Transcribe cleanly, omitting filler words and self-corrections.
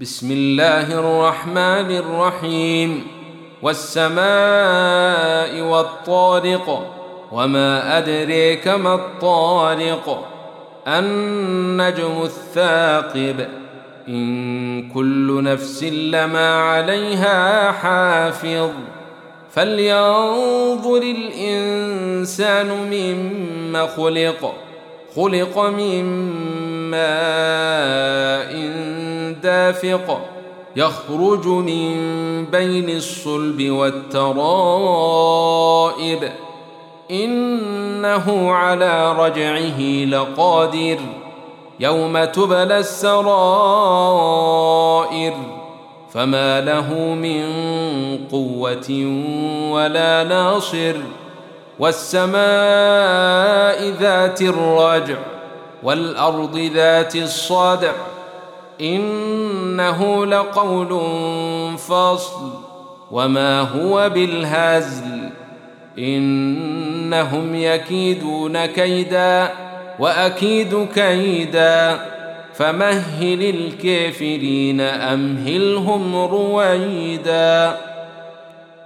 بسم الله الرحمن الرحيم والسماء والطارق وما أدريك ما الطارق النجم الثاقب إن كل نفس لما عليها حافظ فلينظر الإنسان مما خلق من ماء دافق يخرج من بين الصلب والترائب إنه على رجعه لقادر يوم تبلى السرائر فما له من قوة ولا ناصر والسماء ذات الرجع والأرض ذات الصدع إنه لقول فصل وما هو بالهزل إنهم يكيدون كيدا وأكيد كيدا فمهل الكافرين أمهلهم رويدا.